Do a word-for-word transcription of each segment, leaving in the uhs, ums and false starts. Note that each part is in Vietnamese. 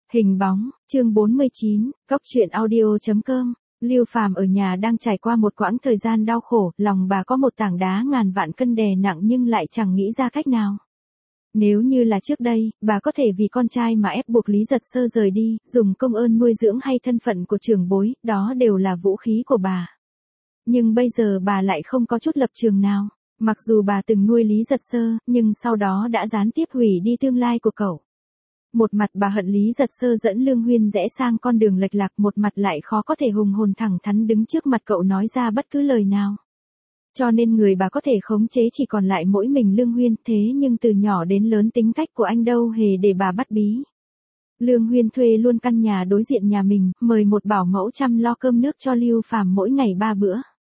Hình bóng, chương bốn mươi chín, Cóc truyện audio chấm com. Lưu Phàm ở nhà đang trải qua một quãng thời gian đau khổ, lòng bà có một tảng đá ngàn vạn cân đè nặng nhưng lại chẳng nghĩ ra cách nào. Nếu như là trước đây, bà có thể vì con trai mà ép buộc Lý Giật Sơ rời đi, dùng công ơn nuôi dưỡng hay thân phận của trưởng bối, đó đều là vũ khí của bà. Nhưng bây giờ bà lại không có chút lập trường nào. Mặc dù bà từng nuôi Lý Giật Sơ, nhưng sau đó đã gián tiếp hủy đi tương lai của cậu. Một mặt bà hận Lý Giật Sơ dẫn Lương Huyên rẽ sang con đường lệch lạc, một mặt lại khó có thể hùng hồn thẳng thắn đứng trước mặt cậu nói ra bất cứ lời nào. Cho nên người bà có thể khống chế chỉ còn lại mỗi mình Lương Huyên, thế nhưng từ nhỏ đến lớn tính cách của anh đâu hề để bà bắt bí. Lương Huyên thuê luôn căn nhà đối diện nhà mình, mời một bảo mẫu chăm lo cơm nước cho Lưu Phàm mỗi ngày ba bữa.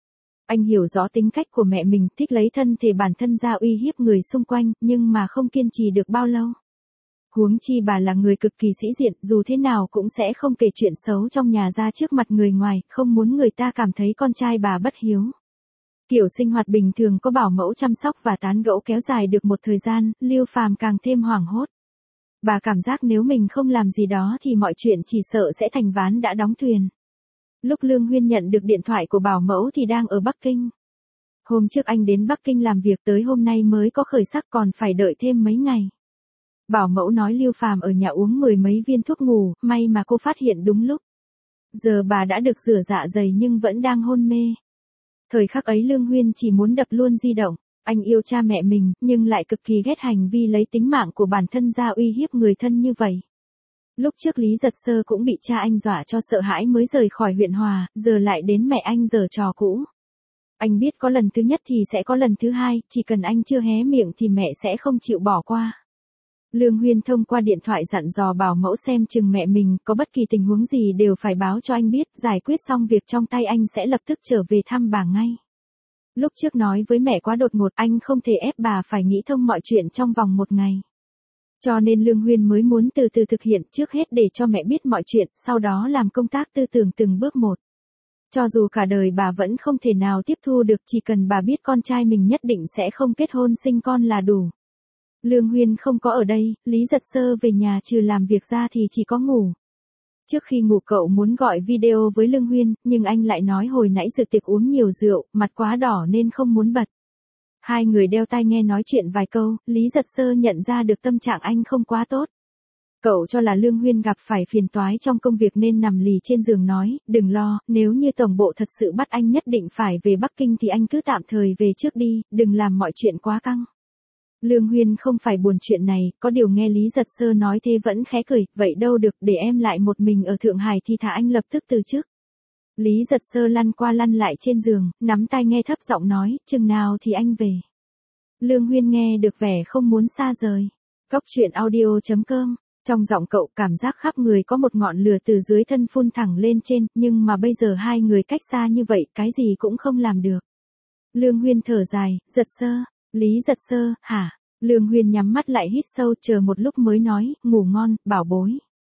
Anh hiểu rõ tính cách của mẹ mình, thích lấy thân thể bản thân ra uy hiếp người xung quanh, nhưng mà không kiên trì được bao lâu. Huống chi bà là người cực kỳ sĩ diện, dù thế nào cũng sẽ không kể chuyện xấu trong nhà ra trước mặt người ngoài, không muốn người ta cảm thấy con trai bà bất hiếu. Kiểu sinh hoạt bình thường có bảo mẫu chăm sóc và tán gẫu kéo dài được một thời gian, Lưu Phàm càng thêm hoảng hốt. Bà cảm giác nếu mình không làm gì đó thì mọi chuyện chỉ sợ sẽ thành ván đã đóng thuyền. Lúc Lương Huyên nhận được điện thoại của bảo mẫu thì đang ở Bắc Kinh. Hôm trước anh đến Bắc Kinh làm việc, tới hôm nay mới có khởi sắc, còn phải đợi thêm mấy ngày. Bảo mẫu nói Lưu Phàm ở nhà uống mười mấy viên thuốc ngủ, may mà cô phát hiện đúng lúc. Giờ bà đã được rửa dạ dày nhưng vẫn đang hôn mê. Thời khắc ấy Lương Huyên chỉ muốn đập luôn di động. Anh yêu cha mẹ mình, nhưng lại cực kỳ ghét hành vi lấy tính mạng của bản thân ra uy hiếp người thân như vậy. Lúc trước Lý Giật Sơ cũng bị cha anh dọa cho sợ hãi mới rời khỏi huyện Hòa, giờ lại đến mẹ anh giở trò cũ. Anh biết có lần thứ nhất thì sẽ có lần thứ hai, chỉ cần anh chưa hé miệng thì mẹ sẽ không chịu bỏ qua. Lương Huyên thông qua điện thoại dặn dò bảo mẫu xem chừng mẹ mình, có bất kỳ tình huống gì đều phải báo cho anh biết, giải quyết xong việc trong tay anh sẽ lập tức trở về thăm bà ngay. Lúc trước nói với mẹ quá đột ngột, anh không thể ép bà phải nghĩ thông mọi chuyện trong vòng một ngày. Cho nên Lương Huyên mới muốn từ từ thực hiện, trước hết để cho mẹ biết mọi chuyện, sau đó làm công tác tư tưởng từng bước một. Cho dù cả đời bà vẫn không thể nào tiếp thu được, chỉ cần bà biết con trai mình nhất định sẽ không kết hôn sinh con là đủ. Lương Huyên không có ở đây, Lý Giật Sơ về nhà trừ làm việc ra thì chỉ có ngủ. Trước khi ngủ cậu muốn gọi video với Lương Huyên, nhưng anh lại nói hồi nãy dự tiệc uống nhiều rượu, mặt quá đỏ nên không muốn bật. Hai người đeo tai nghe nói chuyện vài câu, Lý Giật Sơ nhận ra được tâm trạng anh không quá tốt. Cậu cho là Lương Huyên gặp phải phiền toái trong công việc nên nằm lì trên giường nói, đừng lo, nếu như tổng bộ thật sự bắt anh nhất định phải về Bắc Kinh thì anh cứ tạm thời về trước đi, đừng làm mọi chuyện quá căng. Lương Huyên không phải buồn chuyện này, có điều nghe Lý Giật Sơ nói thế vẫn khẽ cười, vậy đâu được, để em lại một mình ở Thượng Hải thì thả anh lập tức từ chức. Lý Giật Sơ lăn qua lăn lại trên giường, nắm tai nghe thấp giọng nói, chừng nào thì anh về. Lương Huyên nghe được vẻ không muốn xa rời. Cóc truyện audio chấm com. Trong giọng cậu cảm giác khắp người có một ngọn lửa từ dưới thân phun thẳng lên trên, nhưng mà bây giờ hai người cách xa như vậy, cái gì cũng không làm được. Lương Huyên thở dài, Giật Sơ, Lý Giật Sơ, hả? Lương Huyên nhắm mắt lại hít sâu, chờ một lúc mới nói, ngủ ngon, bảo bối.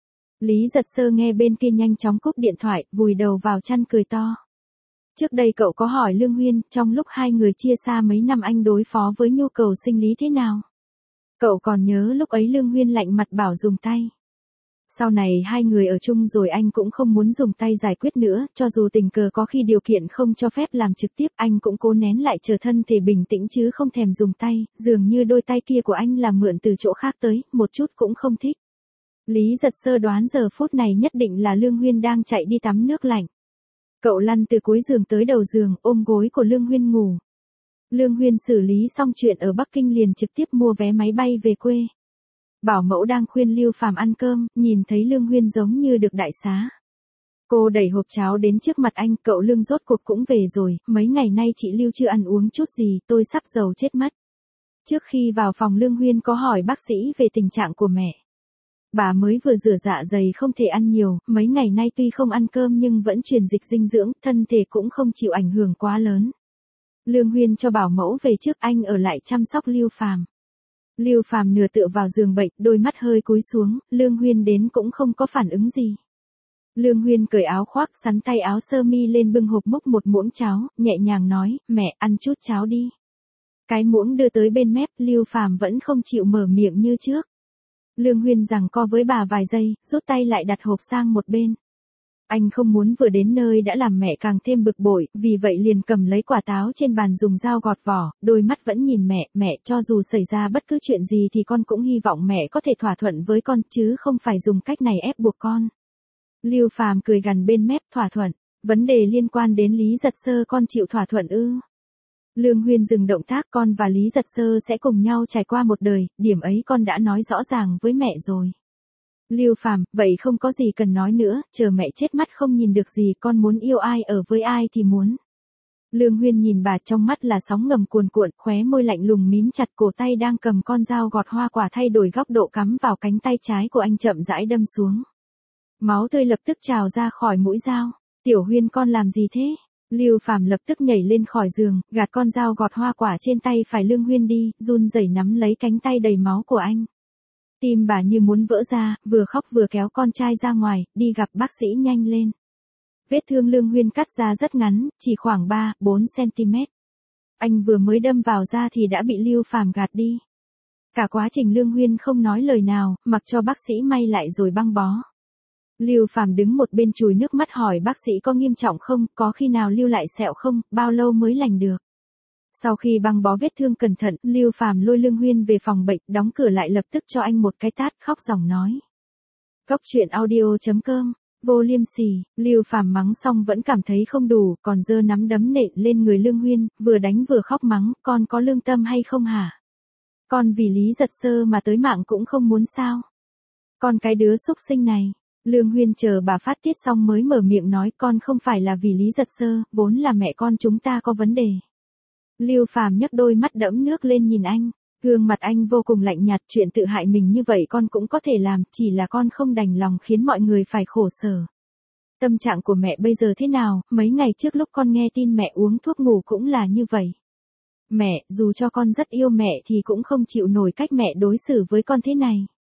Lý Giật Sơ nghe bên kia nhanh chóng cúp điện thoại, vùi đầu vào chăn cười to. Trước đây cậu có hỏi Lương Huyên, trong lúc hai người chia xa mấy năm anh đối phó với nhu cầu sinh lý thế nào? Cậu còn nhớ lúc ấy Lương Huyên lạnh mặt bảo dùng tay. Sau này hai người ở chung rồi anh cũng không muốn dùng tay giải quyết nữa, cho dù tình cờ có khi điều kiện không cho phép làm trực tiếp anh cũng cố nén lại chờ thân thể bình tĩnh chứ không thèm dùng tay, dường như đôi tay kia của anh là mượn từ chỗ khác tới, một chút cũng không thích. Lý Giật Sơ đoán giờ phút này nhất định là Lương Huyên đang chạy đi tắm nước lạnh. Cậu lăn từ cuối giường tới đầu giường, ôm gối của Lương Huyên ngủ. Lương Huyên xử lý xong chuyện ở Bắc Kinh liền trực tiếp mua vé máy bay về quê. Bảo mẫu đang khuyên Lưu Phàm ăn cơm, nhìn thấy Lương Huyên giống như được đại xá. Cô đẩy hộp cháo đến trước mặt anh, cậu Lương rốt cuộc cũng về rồi, mấy ngày nay chị Lưu chưa ăn uống chút gì, tôi sắp giàu chết mất. Trước khi vào phòng Lương Huyên có hỏi bác sĩ về tình trạng của mẹ. Bà mới vừa rửa dạ dày không thể ăn nhiều, mấy ngày nay tuy không ăn cơm nhưng vẫn truyền dịch dinh dưỡng, thân thể cũng không chịu ảnh hưởng quá lớn. Lương Huyên cho bảo mẫu về trước, anh ở lại chăm sóc Lưu Phàm. Lưu Phàm nửa tựa vào giường bệnh, đôi mắt hơi cúi xuống, Lương Huyên đến cũng không có phản ứng gì. Lương Huyên cởi áo khoác, sắn tay áo sơ mi lên, bưng hộp múc một muỗng cháo, nhẹ nhàng nói, mẹ, ăn chút cháo đi. Cái muỗng đưa tới bên mép, Lưu Phàm vẫn không chịu mở miệng như trước. Lương Huyên giằng co với bà vài giây, rút tay lại đặt hộp sang một bên. Anh không muốn vừa đến nơi đã làm mẹ càng thêm bực bội, vì vậy liền cầm lấy quả táo trên bàn dùng dao gọt vỏ, đôi mắt vẫn nhìn mẹ, mẹ cho dù xảy ra bất cứ chuyện gì thì con cũng hy vọng mẹ có thể thỏa thuận với con, chứ không phải dùng cách này ép buộc con. Lưu Phàm cười gằn bên mép, thỏa thuận, vấn đề liên quan đến Lý Giật Sơ con chịu thỏa thuận ư? Lương Huyên dừng động tác, con và Lý Giật Sơ sẽ cùng nhau trải qua một đời, điểm ấy con đã nói rõ ràng với mẹ rồi. Lưu Phàm, vậy không có gì cần nói nữa, chờ mẹ chết mắt không nhìn được gì, con muốn yêu ai ở với ai thì muốn. Lương Huyên nhìn bà, trong mắt là sóng ngầm cuồn cuộn, khóe môi lạnh lùng mím chặt, cổ tay đang cầm con dao gọt hoa quả thay đổi góc độ cắm vào cánh tay trái của anh, chậm rãi đâm xuống. Máu tươi lập tức trào ra khỏi mũi dao. Tiểu Huyên, con làm gì thế? Lưu Phàm lập tức nhảy lên khỏi giường, gạt con dao gọt hoa quả trên tay phải Lương Huyên đi, run rẩy nắm lấy cánh tay đầy máu của anh. Tim bà như muốn vỡ ra, vừa khóc vừa kéo con trai ra ngoài, đi gặp bác sĩ nhanh lên. Vết thương Lương Huyên cắt ra rất ngắn, chỉ khoảng ba bốn xăng-ti-mét. Anh vừa mới đâm vào da thì đã bị Lưu Phàm gạt đi. Cả quá trình Lương Huyên không nói lời nào, mặc cho bác sĩ may lại rồi băng bó. Lưu Phàm đứng một bên chùi nước mắt hỏi bác sĩ có nghiêm trọng không, có khi nào lưu lại sẹo không, bao lâu mới lành được. Sau khi băng bó vết thương cẩn thận, Lưu Phàm lôi Lương Huyên về phòng bệnh, đóng cửa lại, lập tức cho anh một cái tát, khóc ròng nói. Cốc truyện audio chấm com, vô liêm sỉ. Lưu Phàm mắng xong vẫn cảm thấy không đủ, còn giơ nắm đấm nện lên người Lương Huyên, vừa đánh vừa khóc mắng, con có lương tâm hay không hả? Con vì Lý Giật Sơ mà tới mạng cũng không muốn sao? Con cái đứa xúc sinh này. Lương Huyên chờ bà phát tiết xong mới mở miệng nói, con không phải là vì Lý Giật Sơ, vốn là mẹ con chúng ta có vấn đề. Lưu Phàm nhấc đôi mắt đẫm nước lên nhìn anh, gương mặt anh vô cùng lạnh nhạt, chuyện tự hại mình như vậy con cũng có thể làm, chỉ là con không đành lòng khiến mọi người phải khổ sở. Tâm trạng của mẹ bây giờ thế nào, mấy ngày trước lúc con nghe tin mẹ uống thuốc ngủ cũng là như vậy. Mẹ, dù cho con rất yêu mẹ thì cũng không chịu nổi cách mẹ đối xử với con thế này.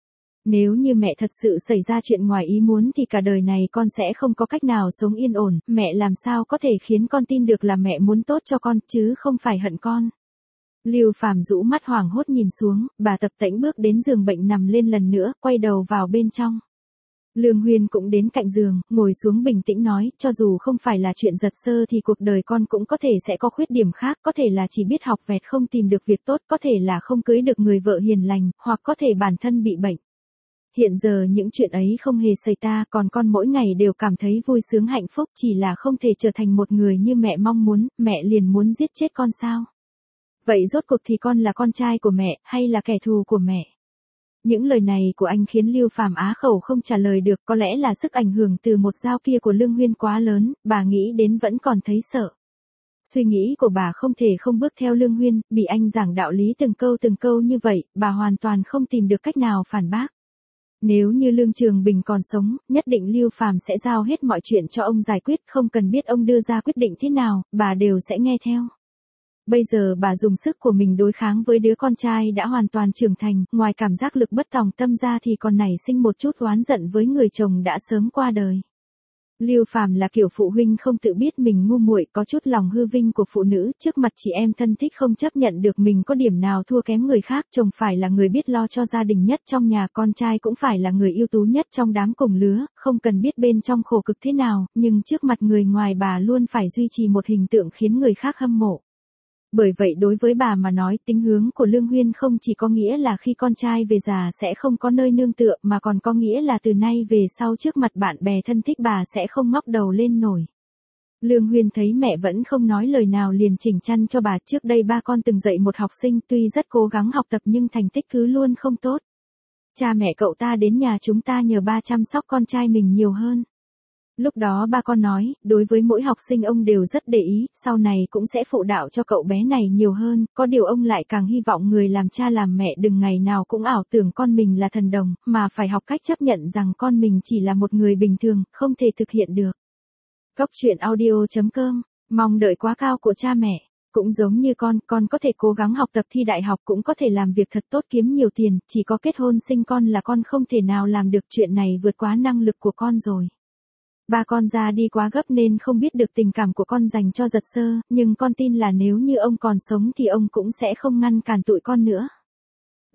Nếu như mẹ thật sự xảy ra chuyện ngoài ý muốn thì cả đời này con sẽ không có cách nào sống yên ổn, mẹ làm sao có thể khiến con tin được là mẹ muốn tốt cho con, chứ không phải hận con. Lưu Phàm rũ mắt hoảng hốt nhìn xuống, bà tập tễnh bước đến giường bệnh nằm lên lần nữa, quay đầu vào bên trong. Lương Huyên cũng đến cạnh giường, ngồi xuống bình tĩnh nói, cho dù không phải là chuyện Giật Sơ thì cuộc đời con cũng có thể sẽ có khuyết điểm khác, có thể là chỉ biết học vẹt không tìm được việc tốt, có thể là không cưới được người vợ hiền lành, hoặc có thể bản thân bị bệnh. Hiện giờ những chuyện ấy không hề xảy ra, còn con mỗi ngày đều cảm thấy vui sướng hạnh phúc, chỉ là không thể trở thành một người như mẹ mong muốn, mẹ liền muốn giết chết con sao? Vậy rốt cuộc thì con là con trai của mẹ, hay là kẻ thù của mẹ? Những lời này của anh khiến Lưu Phàm á khẩu không trả lời được, có lẽ là sức ảnh hưởng từ một dao kia của Lương Huyên quá lớn, bà nghĩ đến vẫn còn thấy sợ. Suy nghĩ của bà không thể không bước theo Lương Huyên, bị anh giảng đạo lý từng câu từng câu như vậy, bà hoàn toàn không tìm được cách nào phản bác. Nếu như Lương Trường Bình còn sống, nhất định Lưu Phàm sẽ giao hết mọi chuyện cho ông giải quyết, không cần biết ông đưa ra quyết định thế nào, bà đều sẽ nghe theo. Bây giờ bà dùng sức của mình đối kháng với đứa con trai đã hoàn toàn trưởng thành, ngoài cảm giác lực bất tòng tâm ra thì còn nảy sinh một chút oán giận với người chồng đã sớm qua đời. Lưu Phàm là kiểu phụ huynh không tự biết mình ngu muội, có chút lòng hư vinh của phụ nữ, trước mặt chị em thân thích không chấp nhận được mình có điểm nào thua kém người khác, chồng phải là người biết lo cho gia đình nhất trong nhà, con trai cũng phải là người ưu tú nhất trong đám cùng lứa, không cần biết bên trong khổ cực thế nào, nhưng trước mặt người ngoài bà luôn phải duy trì một hình tượng khiến người khác hâm mộ. Bởi vậy đối với bà mà nói, tính hướng của Lương Huyên không chỉ có nghĩa là khi con trai về già sẽ không có nơi nương tựa, mà còn có nghĩa là từ nay về sau trước mặt bạn bè thân thích bà sẽ không ngóc đầu lên nổi. Lương Huyên thấy mẹ vẫn không nói lời nào liền chỉnh chăn cho bà, trước đây ba con từng dạy một học sinh tuy rất cố gắng học tập nhưng thành tích cứ luôn không tốt. Cha mẹ cậu ta đến nhà chúng ta nhờ ba chăm sóc con trai mình nhiều hơn. Lúc đó ba con nói, đối với mỗi học sinh ông đều rất để ý, sau này cũng sẽ phụ đạo cho cậu bé này nhiều hơn, có điều ông lại càng hy vọng người làm cha làm mẹ đừng ngày nào cũng ảo tưởng con mình là thần đồng, mà phải học cách chấp nhận rằng con mình chỉ là một người bình thường, không thể thực hiện được. Cốc truyện audio chấm com, mong đợi quá cao của cha mẹ. Cũng giống như con, con có thể cố gắng học tập thi đại học, cũng có thể làm việc thật tốt kiếm nhiều tiền, chỉ có kết hôn sinh con là con không thể nào làm được, chuyện này vượt quá năng lực của con rồi. Ba con ra đi quá gấp nên không biết được tình cảm của con dành cho Giật Sơ, nhưng con tin là nếu như ông còn sống thì ông cũng sẽ không ngăn cản tụi con nữa.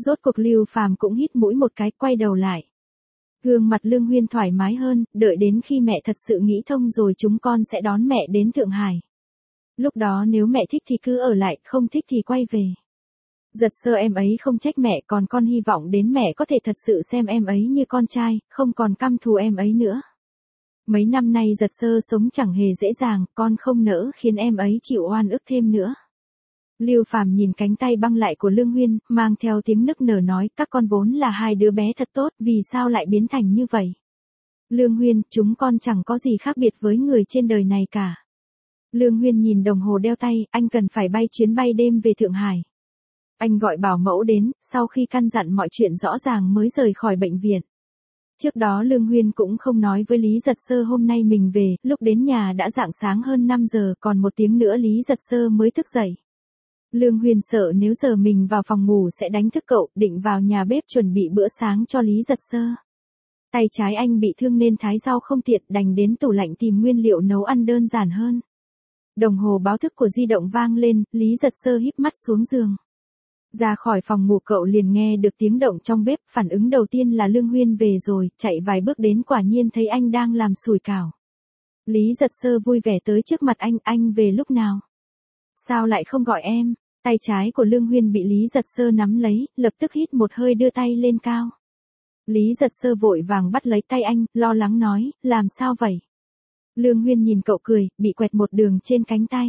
Rốt cuộc Lưu Phàm cũng hít mũi một cái, quay đầu lại. Gương mặt Lương Huyên thoải mái hơn, đợi đến khi mẹ thật sự nghĩ thông rồi chúng con sẽ đón mẹ đến Thượng Hải. Lúc đó nếu mẹ thích thì cứ ở lại, không thích thì quay về. Giật Sơ em ấy không trách mẹ, còn con hy vọng đến mẹ có thể thật sự xem em ấy như con trai, không còn căm thù em ấy nữa. Mấy năm nay Giật Sơ sống chẳng hề dễ dàng, con không nỡ khiến em ấy chịu oan ức thêm nữa. Lưu Phàm nhìn cánh tay băng lại của Lương Huyên, mang theo tiếng nức nở nói, các con vốn là hai đứa bé thật tốt, vì sao lại biến thành như vậy? Lương Huyên, chúng con chẳng có gì khác biệt với người trên đời này cả. Lương Huyên nhìn đồng hồ đeo tay, anh cần phải bay chuyến bay đêm về Thượng Hải. Anh gọi bảo mẫu đến, sau khi căn dặn mọi chuyện rõ ràng mới rời khỏi bệnh viện. Trước đó Lương Huyên cũng không nói với Lý Giật Sơ hôm nay mình về, lúc đến nhà đã rạng sáng hơn năm giờ, còn một tiếng nữa Lý Giật Sơ mới thức dậy. Lương Huyên sợ nếu giờ mình vào phòng ngủ sẽ đánh thức cậu, định vào nhà bếp chuẩn bị bữa sáng cho Lý Giật Sơ. Tay trái anh bị thương nên thái rau không tiện, đành đến tủ lạnh tìm nguyên liệu nấu ăn đơn giản hơn. Đồng hồ báo thức của di động vang lên, Lý Giật Sơ híp mắt xuống giường. Ra khỏi phòng ngủ cậu liền nghe được tiếng động trong bếp, phản ứng đầu tiên là Lương Huyên về rồi, chạy vài bước đến quả nhiên thấy anh đang làm sủi cảo. Lý Giật Sơ vui vẻ tới trước mặt anh, anh về lúc nào? Sao lại không gọi em? Tay trái của Lương Huyên bị Lý Giật Sơ nắm lấy, lập tức hít một hơi đưa tay lên cao. Lý Giật Sơ vội vàng bắt lấy tay anh, lo lắng nói, làm sao vậy? Lương Huyên nhìn cậu cười, bị quẹt một đường trên cánh tay.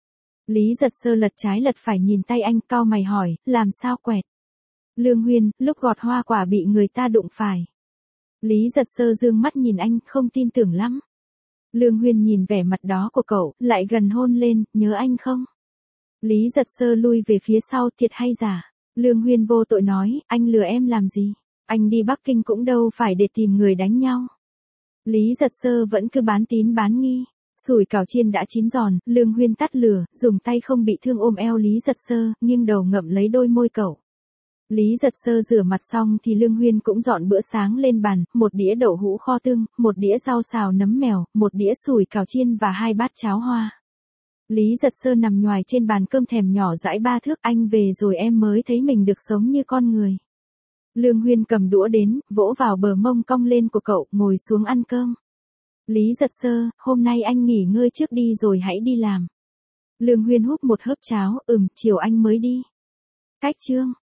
Lý Giật Sơ lật trái lật phải nhìn tay anh, cau mày hỏi, làm sao quẹt? Lương Huyên, lúc gọt hoa quả bị người ta đụng phải. Lý Giật Sơ dương mắt nhìn anh, không tin tưởng lắm. Lương Huyên nhìn vẻ mặt đó của cậu, lại gần hôn lên, nhớ anh không? Lý Giật Sơ lui về phía sau, thiệt hay giả? Lương Huyên vô tội nói, anh lừa em làm gì? Anh đi Bắc Kinh cũng đâu phải để tìm người đánh nhau. Lý Giật Sơ vẫn cứ bán tín bán nghi. Sủi cảo chiên đã chín giòn, Lương Huyên tắt lửa, dùng tay không bị thương ôm eo Lý Giật Sơ, nghiêng đầu ngậm lấy đôi môi cậu. Lý Giật Sơ rửa mặt xong thì Lương Huyên cũng dọn bữa sáng lên bàn, một đĩa đậu hũ kho tương, một đĩa rau xào nấm mèo, một đĩa sủi cảo chiên và hai bát cháo hoa. Lý Giật Sơ nằm nhoài trên bàn cơm thèm nhỏ dãi ba thước, anh về rồi em mới thấy mình được sống như con người. Lương Huyên cầm đũa đến, vỗ vào bờ mông cong lên của cậu, ngồi xuống ăn cơm. Lý Giật Sơ, hôm nay anh nghỉ ngơi trước đi rồi hãy đi làm. Lương Huyên húp một hớp cháo, ừm, chiều anh mới đi. Cách chương.